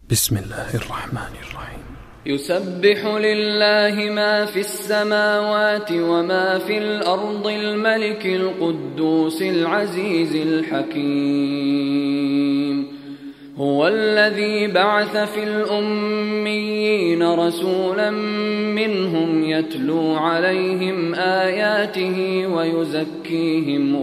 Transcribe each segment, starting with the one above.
بسم الله الرحمن الرحيم. يسبح لله ما في السماوات وما في الأرض الملك القدوس العزيز الحكيم. هو الذي بعث في الأميين رسولا منهم يتلو عليهم آياته ويزكيهم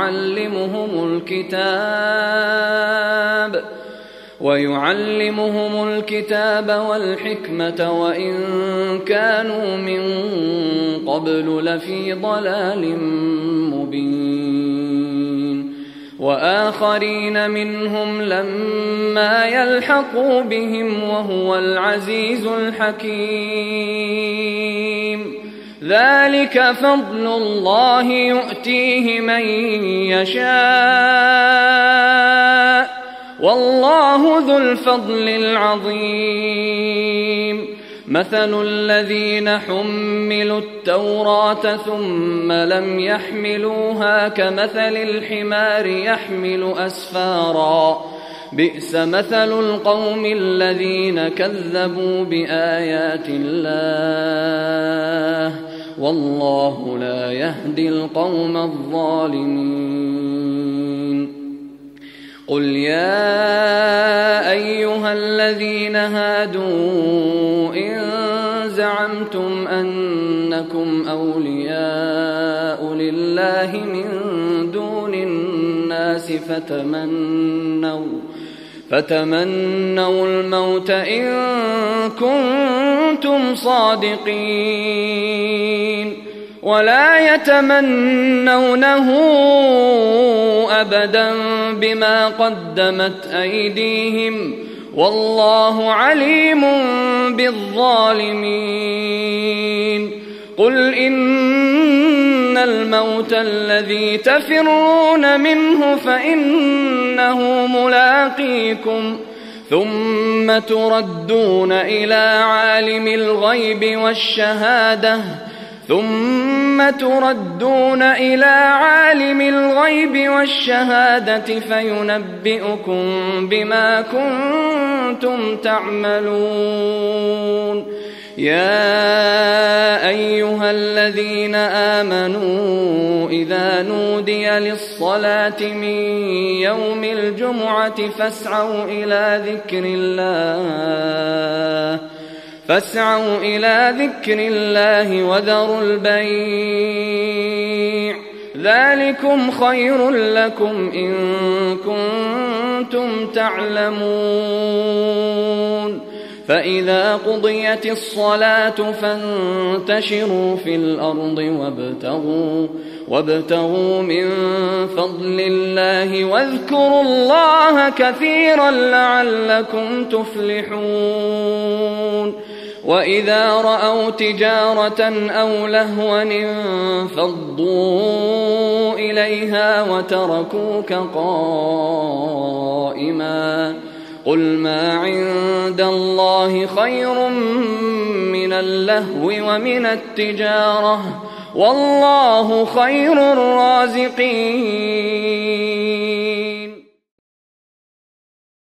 ويعلمهم الكتاب والحكمة وإن كانوا من قبل لفي ضلال مبين. وآخرين منهم لما يلحقوا بهم وهو العزيز الحكيم. ذلك فضل الله يؤتيه من يشاء والله ذو الفضل العظيم. مثل الذين حملوا التوراة ثم لم يحملوها كمثل الحمار يحمل أسفارا بئس مثل القوم الذين كذبوا بآيات الله والله لا يهدي القوم الظالمين. قل يا أيها الذين هادوا إن زعمتم أنكم أولياء لله من دون الناس فتمنوا الموت إن كنتم صادقين ولا يتمنونه أبدا بما قدمت أيديهم والله عليم بالظالمين. قل إن الموت الذي تفرون منه فإنه ملاقيكم ثم تردون إلى عالم الغيب والشهادة فينبئكم بما كنتم تعملون. يا أيها الذين آمنوا إذا نودي للصلاة من يوم الجمعة فاسعوا إلى ذكر الله وذروا البيع ذلكم خير لكم إن كنتم تعلمون. فإذا قضيت الصلاة فانتشروا في الأرض وابتغوا من فضل الله واذكروا الله كثيرا لعلكم تفلحون. وإذا رأوا تجارة أو لهوا انفضوا إليها وتركوك قائما قل ما عند الله خير من اللهو ومن التجارة والله خير الرازقين.